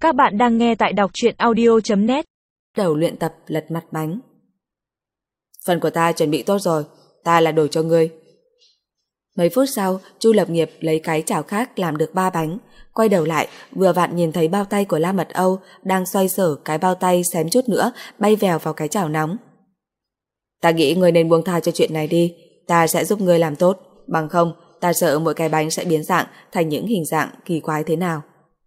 Các bạn đang nghe tại đọc truyện audio.net. Đầu luyện tập lật mặt bánh. Phần của ta chuẩn bị tốt rồi, ta là đổi cho ngươi. Mấy phút sau, Chu Lập Nghiệp lấy cái chảo khác làm được 3 bánh, quay đầu lại, vừa vặn nhìn thấy bao tay của La Mật Âu đang xoay sở cái bao tay xém chút nữa bay vèo vào cái chảo nóng. Ta nghĩ ngươi nên buông tha cho chuyện này đi, ta sẽ giúp ngươi làm tốt, bằng không ta sợ mỗi cái bánh sẽ biến dạng thành những hình dạng kỳ quái thế nào.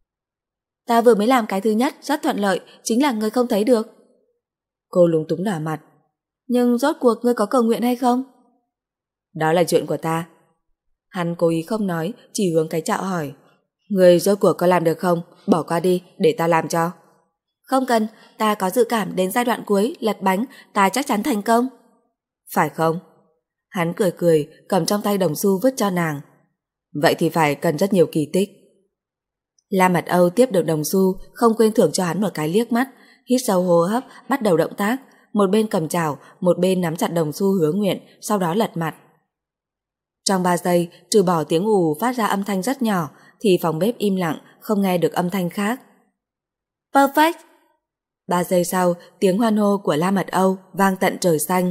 Ta vừa mới làm cái thứ nhất rất thuận lợi, chính là ngươi không thấy được. Cô lúng túng đỏ mặt. Nhưng rốt cuộc ngươi có cầu nguyện hay không? Đó là chuyện của ta. Hắn cố ý không nói, chỉ hướng cái chảo hỏi. Ngươi rốt cuộc có làm được không? Bỏ qua đi, để ta làm cho. Không cần, ta có dự cảm đến giai đoạn cuối, lật bánh, ta chắc chắn thành công. Phải không? Hắn cười cười, cầm trong tay đồng xu vứt cho nàng. Vậy thì phải cần rất nhiều kỳ tích. La Mật Âu tiếp được đồng xu, không quên thưởng cho hắn một cái liếc mắt, hít sâu hô hấp, bắt đầu động tác, một bên cầm chảo, một bên nắm chặt đồng xu hứa nguyện, sau đó lật mặt. Trong 3 giây, trừ bỏ tiếng ù phát ra âm thanh rất nhỏ, thì phòng bếp im lặng, không nghe được âm thanh khác. Perfect! 3 giây sau, tiếng hoan hô của La Mật Âu vang tận trời xanh.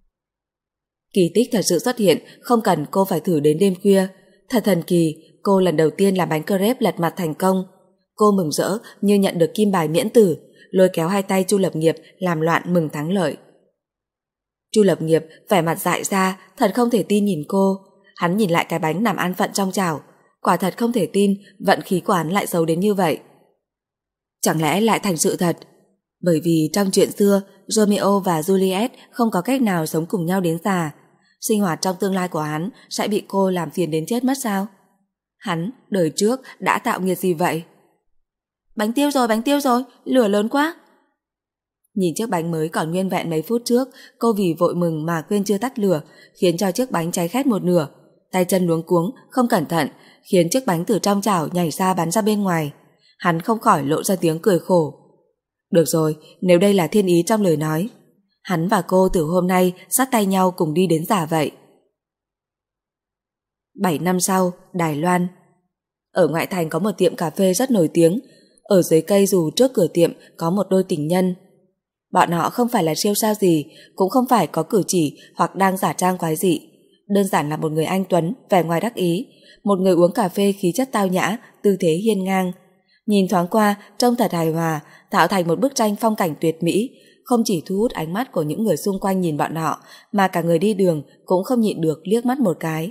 Kỳ tích thật sự xuất hiện, không cần cô phải thử đến đêm khuya. Thật thần kỳ, cô lần đầu tiên làm bánh crepe lật mặt thành công. Cô mừng rỡ như nhận được kim bài miễn tử, lôi kéo hai tay Chu Lập Nghiệp làm loạn mừng thắng lợi. Chu Lập Nghiệp vẻ mặt dại ra, thật không thể tin nhìn cô. Hắn nhìn lại cái bánh nằm an phận trong chảo, quả thật không thể tin vận khí của hắn lại xấu đến như vậy. Chẳng lẽ lại thành sự thật? Bởi vì trong chuyện xưa, Romeo và Juliet không có cách nào sống cùng nhau đến già. Sinh hoạt trong tương lai của hắn sẽ bị cô làm phiền đến chết mất sao? Hắn, đời trước, đã tạo nghiệt gì vậy? Bánh tiêu rồi, lửa lớn quá. Nhìn chiếc bánh mới còn nguyên vẹn mấy phút trước, cô vì vội mừng mà quên chưa tắt lửa, khiến cho chiếc bánh cháy khét một nửa. Tay chân luống cuống, không cẩn thận, khiến chiếc bánh từ trong chảo nhảy ra bắn ra bên ngoài. Hắn không khỏi lộ ra tiếng cười khổ. Được rồi, nếu đây là thiên ý trong lời nói. Hắn và cô từ hôm nay dắt tay nhau cùng đi đến già vậy. 7 năm sau, Đài Loan. Ở ngoại thành có một tiệm cà phê rất nổi tiếng. Ở dưới cây dù trước cửa tiệm có một đôi tình nhân. Bọn họ không phải là siêu sao gì, cũng không phải có cử chỉ hoặc đang giả trang quái dị. Đơn giản là một người anh tuấn, vẻ ngoài đắc ý, một người uống cà phê khí chất tao nhã, tư thế hiên ngang. Nhìn thoáng qua, trông thật hài hòa, tạo thành một bức tranh phong cảnh tuyệt mỹ, không chỉ thu hút ánh mắt của những người xung quanh nhìn bọn họ, mà cả người đi đường cũng không nhịn được liếc mắt một cái.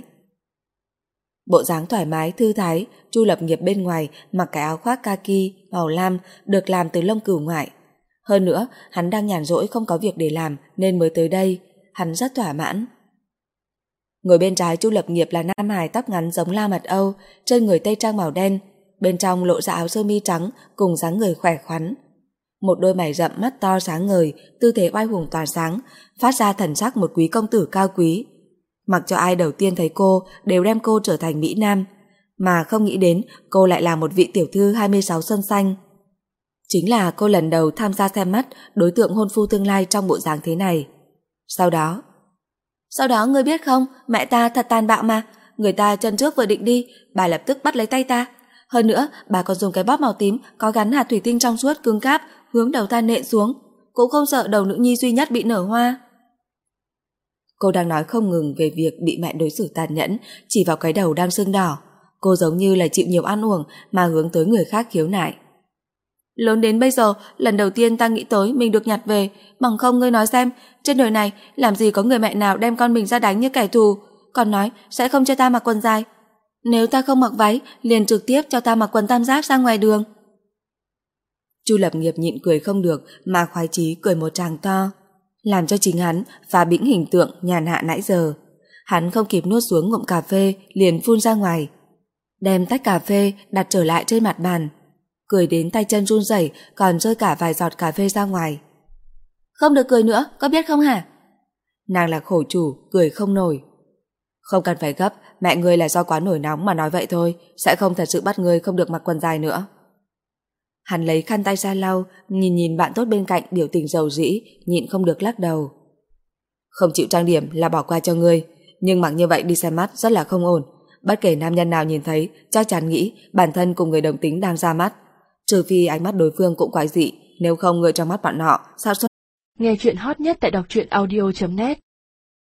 Bộ dáng thoải mái, thư thái, Chu Lập Nghiệp bên ngoài mặc cái áo khoác kaki màu lam được làm từ lông cừu ngoại. Hơn nữa, hắn đang nhàn rỗi không có việc để làm nên mới tới đây. Hắn rất thỏa mãn. Ngồi bên trái Chu Lập Nghiệp là nam hài tóc ngắn giống La Mật Âu, trên người tây trang màu đen, bên trong lộ ra áo sơ mi trắng cùng dáng người khỏe khoắn. Một đôi mày rậm mắt to sáng ngời, tư thế oai hùng tỏa sáng, phát ra thần sắc một quý công tử cao quý. Mặc cho ai đầu tiên thấy cô đều đem cô trở thành mỹ nam, mà không nghĩ đến cô lại là một vị tiểu thư 26 xuân xanh. Chính là cô lần đầu tham gia xem mắt đối tượng hôn phu tương lai trong bộ dáng thế này. Sau đó ngươi biết không, mẹ ta thật tàn bạo mà, người ta chân trước vừa định đi, bà lập tức bắt lấy tay ta. Hơn nữa, bà còn dùng cái bóp màu tím có gắn hạt thủy tinh trong suốt cứng cáp hướng đầu ta nện xuống, cũng không sợ đầu nữ nhi duy nhất bị nở hoa. Cô đang nói không ngừng về việc bị mẹ đối xử tàn nhẫn, chỉ vào cái đầu đang sưng đỏ. Cô giống như là chịu nhiều ăn uổng mà hướng tới người khác khiếu nại. Lớn đến bây giờ, lần đầu tiên ta nghĩ tới mình được nhặt về, bằng không ngươi nói xem, trên đời này làm gì có người mẹ nào đem con mình ra đánh như kẻ thù, còn nói sẽ không cho ta mặc quần dài. Nếu ta không mặc váy, liền trực tiếp cho ta mặc quần tam giác ra ngoài đường. Chu Lập Nghiệp nhịn cười không được mà khoái chí cười một tràng to, làm cho chính hắn phá bĩnh hình tượng nhàn hạ nãy giờ. Hắn không kịp nuốt xuống ngụm cà phê liền phun ra ngoài, đem tách cà phê đặt trở lại trên mặt bàn, cười đến tay chân run rẩy còn rơi cả vài giọt cà phê ra ngoài. Không được cười nữa, có biết không hả? Nàng là khổ chủ, cười không nổi. Không cần phải gấp, mẹ ngươi là do quá nổi nóng mà nói vậy thôi, sẽ không thật sự bắt ngươi không được mặc quần dài nữa. Hắn lấy khăn tay ra lau, nhìn bạn tốt bên cạnh biểu tình rầu rĩ, nhịn không được lắc đầu. Không chịu trang điểm là bỏ qua cho ngươi, nhưng mặc như vậy đi xem mắt rất là không ổn. Bất kể nam nhân nào nhìn thấy chắc chắn nghĩ bản thân cùng người đồng tính đang ra mắt. Trừ phi ánh mắt đối phương cũng quái dị, nếu không người trong mắt bọn họ sao xuất. Nghe chuyện hot nhất tại đọc truyện audio.net